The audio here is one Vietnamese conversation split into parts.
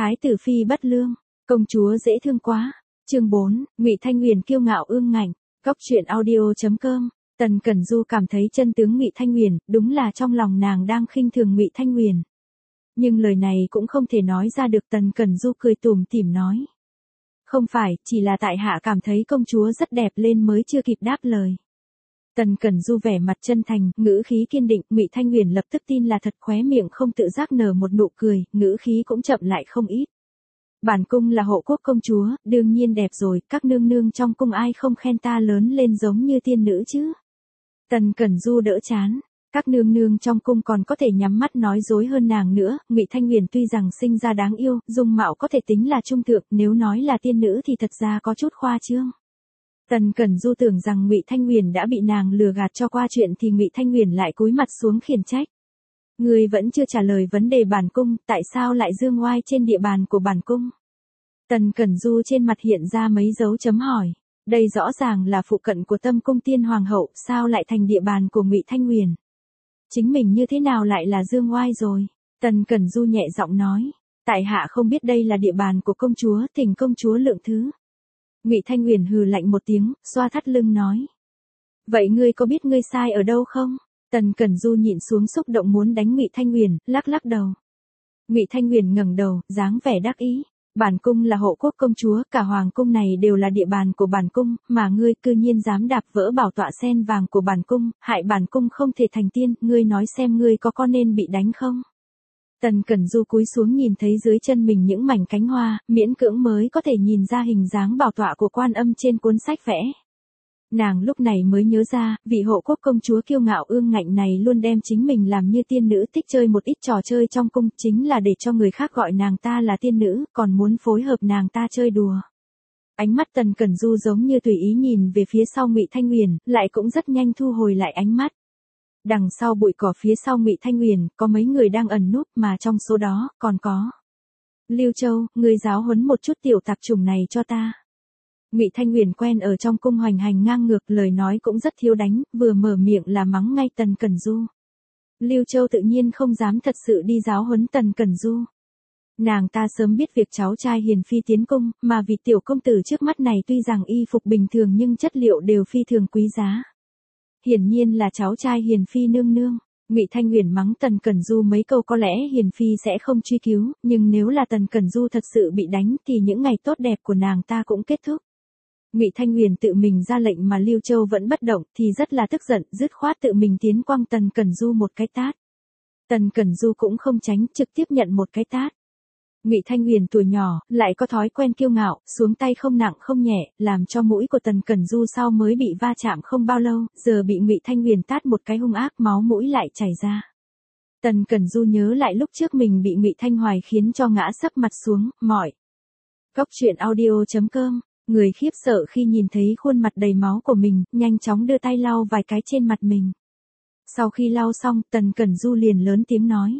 Thái tử phi bất lương, công chúa dễ thương quá. Chương 4, Ngụy Thanh Huyền kiêu ngạo ương ngạnh. Góc truyện audio.com. Tần Cẩn Du cảm thấy chân tướng Ngụy Thanh Huyền, đúng là trong lòng nàng đang khinh thường Ngụy Thanh Huyền. Nhưng lời này cũng không thể nói ra được. Tần Cẩn Du cười tủm tỉm nói. Không phải, chỉ là tại hạ cảm thấy công chúa rất đẹp lên mới chưa kịp đáp lời. Tần Cẩn Du vẻ mặt chân thành, ngữ khí kiên định. Ngụy Thanh Huyền lập tức tin là thật, khóe miệng không tự giác nở một nụ cười, ngữ khí cũng chậm lại không ít. Bản cung là hộ quốc công chúa, đương nhiên đẹp rồi, các nương nương trong cung ai không khen ta lớn lên giống như tiên nữ chứ. Tần Cẩn Du đỡ chán, các nương nương trong cung còn có thể nhắm mắt nói dối hơn nàng nữa. Ngụy Thanh Huyền tuy rằng sinh ra đáng yêu, dung mạo có thể tính là trung thượng, nếu nói là tiên nữ thì thật ra có chút khoa trương. Tần Cẩn Du tưởng rằng Ngụy Thanh Huyền đã bị nàng lừa gạt cho qua chuyện thì Ngụy Thanh Huyền lại cúi mặt xuống khiển trách. Ngươi vẫn chưa trả lời vấn đề bản cung, tại sao lại dương oai trên địa bàn của bản cung? Tần Cẩn Du trên mặt hiện ra mấy dấu chấm hỏi. Đây rõ ràng là phụ cận của Tâm cung tiên hoàng hậu, sao lại thành địa bàn của Ngụy Thanh Huyền? Chính mình như thế nào lại là dương oai rồi? Tần Cẩn Du nhẹ giọng nói. Tại hạ không biết đây là địa bàn của công chúa, thỉnh công chúa lượng thứ. Ngụy Thanh Huyền hừ lạnh một tiếng, xoa thắt lưng nói. Vậy ngươi có biết ngươi sai ở đâu không? Tần Cẩn Du nhịn xuống xúc động muốn đánh Ngụy Thanh Huyền, lắc lắc đầu. Ngụy Thanh Huyền ngẩng đầu, dáng vẻ đắc ý. Bản cung là hộ quốc công chúa, cả hoàng cung này đều là địa bàn của bản cung, mà ngươi cư nhiên dám đạp vỡ bảo tọa sen vàng của bản cung, hại bản cung không thể thành tiên, ngươi nói xem ngươi có nên bị đánh không? Tần Cẩn Du cúi xuống nhìn thấy dưới chân mình những mảnh cánh hoa, miễn cưỡng mới có thể nhìn ra hình dáng bảo tọa của Quan Âm trên cuốn sách vẽ. Nàng lúc này mới nhớ ra, vị hộ quốc công chúa kiêu ngạo ương ngạnh này luôn đem chính mình làm như tiên nữ, thích chơi một ít trò chơi trong cung, chính là để cho người khác gọi nàng ta là tiên nữ, còn muốn phối hợp nàng ta chơi đùa. Ánh mắt Tần Cẩn Du giống như tùy ý nhìn về phía sau Ngụy Thanh Huyền, lại cũng rất nhanh thu hồi lại ánh mắt. Đằng sau bụi cỏ phía sau Ngụy Thanh Huyền, có mấy người đang ẩn núp, mà trong số đó, còn có. Lưu Châu, ngươi giáo huấn một chút tiểu tạp chủng này cho ta. Ngụy Thanh Huyền quen ở trong cung hoành hành ngang ngược, lời nói cũng rất thiếu đánh, vừa mở miệng là mắng ngay Tần Cẩn Du. Lưu Châu tự nhiên không dám thật sự đi giáo huấn Tần Cẩn Du. Nàng ta sớm biết việc cháu trai hiền phi tiến cung, mà vị tiểu công tử trước mắt này tuy rằng y phục bình thường nhưng chất liệu đều phi thường quý giá. Hiển nhiên là cháu trai hiền phi nương nương. Ngụy Thanh Huyền mắng Tần Cẩn Du mấy câu có lẽ hiền phi sẽ không truy cứu, nhưng nếu là Tần Cẩn Du thật sự bị đánh thì những ngày tốt đẹp của nàng ta cũng kết thúc. Ngụy Thanh Huyền tự mình ra lệnh mà Lưu Châu vẫn bất động thì rất là tức giận, dứt khoát tự mình tiến quăng Tần Cẩn Du một cái tát. Tần Cẩn Du cũng không tránh, trực tiếp nhận một cái tát. Ngụy Thanh Huyền tuổi nhỏ, lại có thói quen kiêu ngạo, xuống tay không nặng không nhẹ, làm cho mũi của Tần Cẩn Du sau mới bị va chạm không bao lâu, giờ bị Ngụy Thanh Huyền tát một cái hung ác, máu mũi lại chảy ra. Tần Cẩn Du nhớ lại lúc trước mình bị Ngụy Thanh Hoài khiến cho ngã sấp mặt xuống, mỏi. Góc truyện audio.com. Người khiếp sợ khi nhìn thấy khuôn mặt đầy máu của mình, nhanh chóng đưa tay lau vài cái trên mặt mình. Sau khi lau xong, Tần Cẩn Du liền lớn tiếng nói.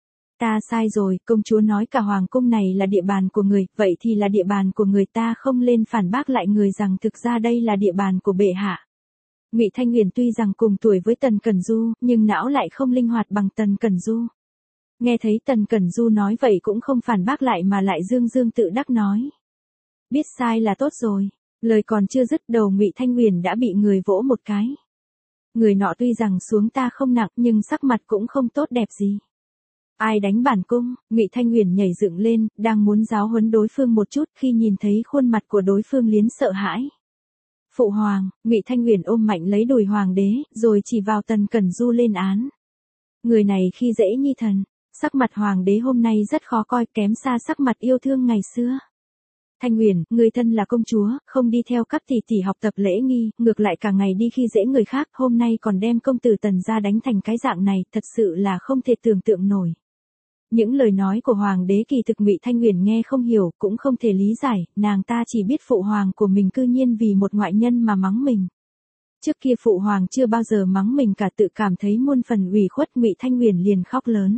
Ta sai rồi, công chúa nói cả hoàng cung này là địa bàn của người, vậy thì là địa bàn của người, ta không lên phản bác lại người rằng thực ra đây là địa bàn của bệ hạ. Ngụy Thanh Huyền tuy rằng cùng tuổi với Tần Cẩn Du, nhưng não lại không linh hoạt bằng Tần Cẩn Du. Nghe thấy Tần Cẩn Du nói vậy cũng không phản bác lại mà lại dương dương tự đắc nói. Biết sai là tốt rồi. Lời còn chưa dứt đầu Ngụy Thanh Huyền đã bị người vỗ một cái. Người nọ tuy rằng xuống ta không nặng nhưng sắc mặt cũng không tốt đẹp gì. Ai đánh bản cung? Ngụy Thanh Huyền nhảy dựng lên, đang muốn giáo huấn đối phương một chút khi nhìn thấy khuôn mặt của đối phương liến sợ hãi. Phụ hoàng, Ngụy Thanh Huyền ôm mạnh lấy đùi hoàng đế, rồi chỉ vào Tần Cẩn Du lên án. Người này khi dễ nhi thần, sắc mặt hoàng đế hôm nay rất khó coi, kém xa sắc mặt yêu thương ngày xưa. Thanh Huyền, người thân là công chúa, không đi theo các tỷ tỷ học tập lễ nghi, ngược lại cả ngày đi khi dễ người khác, hôm nay còn đem công tử Tần ra đánh thành cái dạng này, thật sự là không thể tưởng tượng nổi. Những lời nói của hoàng đế kỳ thực Ngụy Thanh Huyền nghe không hiểu, cũng không thể lý giải, nàng ta chỉ biết phụ hoàng của mình cư nhiên vì một ngoại nhân mà mắng mình. Trước kia phụ hoàng chưa bao giờ mắng mình cả, tự cảm thấy muôn phần ủy khuất, Ngụy Thanh Huyền liền khóc lớn.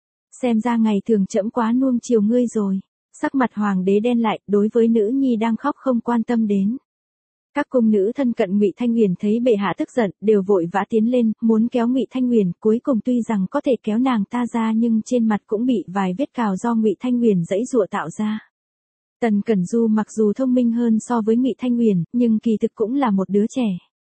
Xem ra ngày thường trẫm quá nuông chiều ngươi rồi. Sắc mặt hoàng đế đen lại, đối với nữ nhi đang khóc không quan tâm đến. Các cung nữ thân cận Ngụy Thanh Huyền thấy bệ hạ tức giận, đều vội vã tiến lên, muốn kéo Ngụy Thanh Huyền, cuối cùng tuy rằng có thể kéo nàng ta ra nhưng trên mặt cũng bị vài vết cào do Ngụy Thanh Huyền giãy giụa tạo ra. Tần Cẩn Du mặc dù thông minh hơn so với Ngụy Thanh Huyền, nhưng kỳ thực cũng là một đứa trẻ.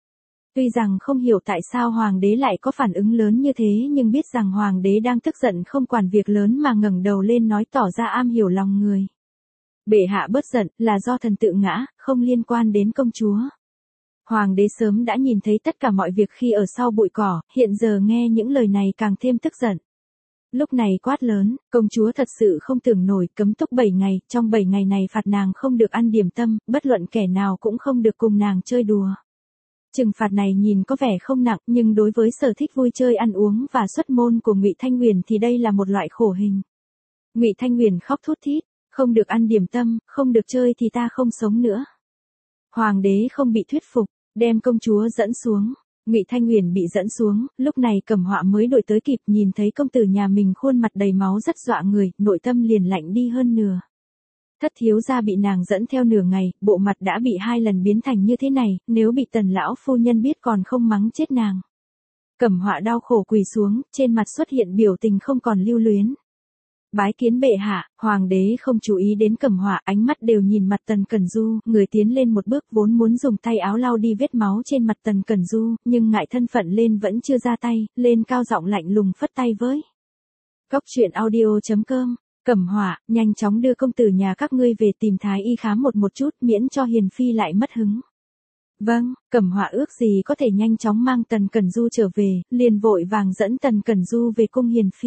Tuy rằng không hiểu tại sao hoàng đế lại có phản ứng lớn như thế, nhưng biết rằng hoàng đế đang tức giận không quản việc lớn mà ngẩng đầu lên nói tỏ ra am hiểu lòng người. Bệ hạ bớt giận, là do thần tự ngã, không liên quan đến công chúa. Hoàng đế sớm đã nhìn thấy tất cả mọi việc khi ở sau bụi cỏ, hiện giờ nghe những lời này càng thêm tức giận. Lúc này quát lớn, công chúa thật sự không tưởng nổi, cấm túc 7 ngày, trong 7 ngày này phạt nàng không được ăn điểm tâm, bất luận kẻ nào cũng không được cùng nàng chơi đùa. Trừng phạt này nhìn có vẻ không nặng, nhưng đối với sở thích vui chơi ăn uống và xuất môn của Ngụy Thanh Huyền thì đây là một loại khổ hình. Ngụy Thanh Huyền khóc thút thít, không được ăn điểm tâm, không được chơi thì ta không sống nữa. Hoàng đế không bị thuyết phục, đem công chúa dẫn xuống. Ngụy Thanh Huyền bị dẫn xuống, lúc này Cẩm Họa mới đuổi tới kịp, nhìn thấy công tử nhà mình khuôn mặt đầy máu rất dọa người, nội tâm liền lạnh đi hơn nửa. Thất thiếu gia bị nàng dẫn theo nửa ngày, bộ mặt đã bị 2 lần biến thành như thế này, nếu bị Tần lão phu nhân biết còn không mắng chết nàng. Cẩm Họa đau khổ quỳ xuống, trên mặt xuất hiện biểu tình không còn lưu luyến. Bái kiến bệ hạ. Hoàng đế không chú ý đến Cẩm Họa, ánh mắt đều nhìn mặt Tần Cẩn Du, người tiến lên một bước vốn muốn dùng tay áo lau đi vết máu trên mặt Tần Cẩn Du, nhưng ngại thân phận lên vẫn chưa ra tay, lên cao giọng lạnh lùng phất tay với. Cốc truyện audio.com. Cẩm Họa, nhanh chóng đưa công tử nhà các ngươi về tìm thái y khám một chút, miễn cho hiền phi lại mất hứng. Vâng. Cẩm Họa ước gì có thể nhanh chóng mang Tần Cẩn Du trở về, liền vội vàng dẫn Tần Cẩn Du về cung hiền phi.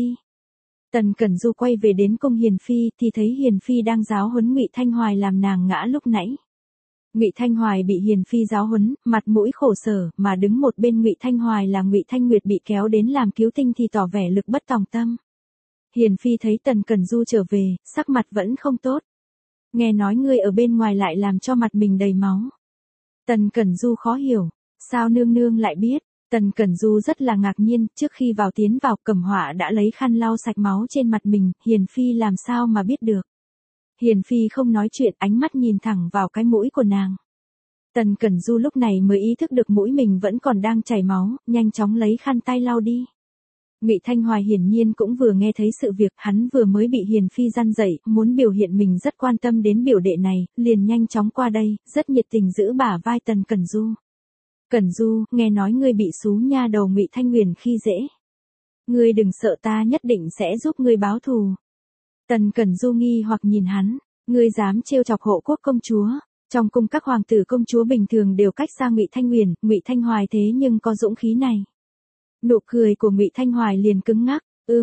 Tần Cẩn Du quay về đến cung hiền phi thì thấy hiền phi đang giáo huấn Ngụy Thanh Hoài làm nàng ngã lúc nãy. Ngụy Thanh Hoài bị hiền phi giáo huấn, mặt mũi khổ sở, mà đứng một bên Ngụy Thanh Hoài là Ngụy Thanh Nguyệt bị kéo đến làm cứu tinh thì tỏ vẻ lực bất tòng tâm. Hiền phi thấy Tần Cẩn Du trở về, sắc mặt vẫn không tốt. Nghe nói ngươi ở bên ngoài lại làm cho mặt mình đầy máu. Tần Cẩn Du khó hiểu, sao nương nương lại biết? Tần Cẩn Du rất là ngạc nhiên, trước khi tiến vào Cẩm Họa đã lấy khăn lau sạch máu trên mặt mình, hiền phi làm sao mà biết được. Hiền phi không nói chuyện, ánh mắt nhìn thẳng vào cái mũi của nàng. Tần Cẩn Du lúc này mới ý thức được mũi mình vẫn còn đang chảy máu, nhanh chóng lấy khăn tay lau đi. Ngụy Thanh Hoài hiển nhiên cũng vừa nghe thấy sự việc, hắn vừa mới bị hiền phi răn dậy, muốn biểu hiện mình rất quan tâm đến biểu đệ này, liền nhanh chóng qua đây, rất nhiệt tình giữ bả vai Tần Cẩn Du. Cẩn Du, nghe nói ngươi bị xú nha đầu Ngụy Thanh Huyền khi dễ. Ngươi đừng sợ, ta nhất định sẽ giúp ngươi báo thù. Tần Cẩn Du nghi hoặc nhìn hắn, ngươi dám trêu chọc Hộ Quốc công chúa? Trong cung các hoàng tử công chúa bình thường đều cách xa Ngụy Thanh Huyền, Ngụy Thanh Hoài thế nhưng có dũng khí này. Nụ cười của Ngụy Thanh Hoài liền cứng ngắc,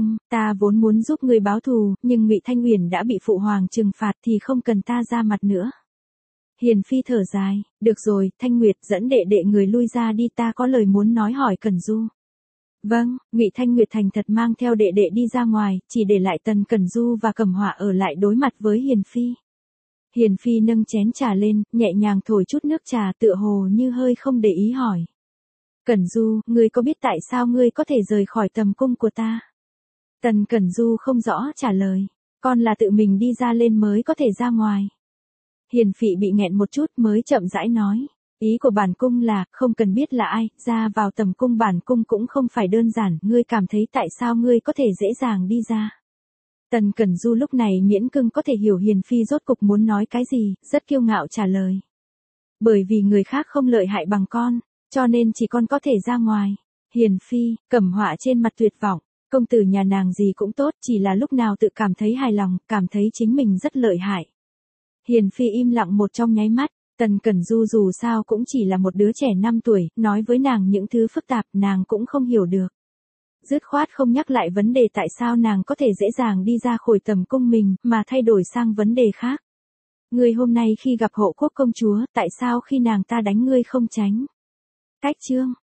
ta vốn muốn giúp ngươi báo thù, nhưng Ngụy Thanh Huyền đã bị phụ hoàng trừng phạt thì không cần ta ra mặt nữa. Hiền phi thở dài, được rồi, Thanh Nguyệt dẫn đệ đệ người lui ra đi, ta có lời muốn nói hỏi Cẩn Du. Vâng. Ngụy Thanh Nguyệt thành thật mang theo đệ đệ đi ra ngoài, chỉ để lại Tần Cẩn Du và Cẩm Họa ở lại đối mặt với Hiền phi. Hiền phi nâng chén trà lên, nhẹ nhàng thổi chút nước trà, tựa hồ như hơi không để ý hỏi. Cẩn Du, ngươi có biết tại sao ngươi có thể rời khỏi tầm cung của ta? Tần Cẩn Du không rõ trả lời, con là tự mình đi ra lên mới có thể ra ngoài. Hiền Phị bị nghẹn một chút mới chậm rãi nói, ý của bản cung là, không cần biết là ai, ra vào tầm cung bản cung cũng không phải đơn giản, ngươi cảm thấy tại sao ngươi có thể dễ dàng đi ra. Tần Cẩn Du lúc này miễn cưỡng có thể hiểu Hiền Phi rốt cục muốn nói cái gì, rất kiêu ngạo trả lời. Bởi vì người khác không lợi hại bằng con, cho nên chỉ con có thể ra ngoài. Hiền Phi, Cẩm Họa trên mặt tuyệt vọng, công tử nhà nàng gì cũng tốt, chỉ là lúc nào tự cảm thấy hài lòng, cảm thấy chính mình rất lợi hại. Hiền Phi im lặng một trong nháy mắt, Tần Cẩn Du dù sao cũng chỉ là một đứa trẻ 5 tuổi, nói với nàng những thứ phức tạp nàng cũng không hiểu được. Dứt khoát không nhắc lại vấn đề tại sao nàng có thể dễ dàng đi ra khỏi tầm cung mình, mà thay đổi sang vấn đề khác. Ngươi hôm nay khi gặp Hộ Quốc công chúa, tại sao khi nàng ta đánh ngươi không tránh? Cách chương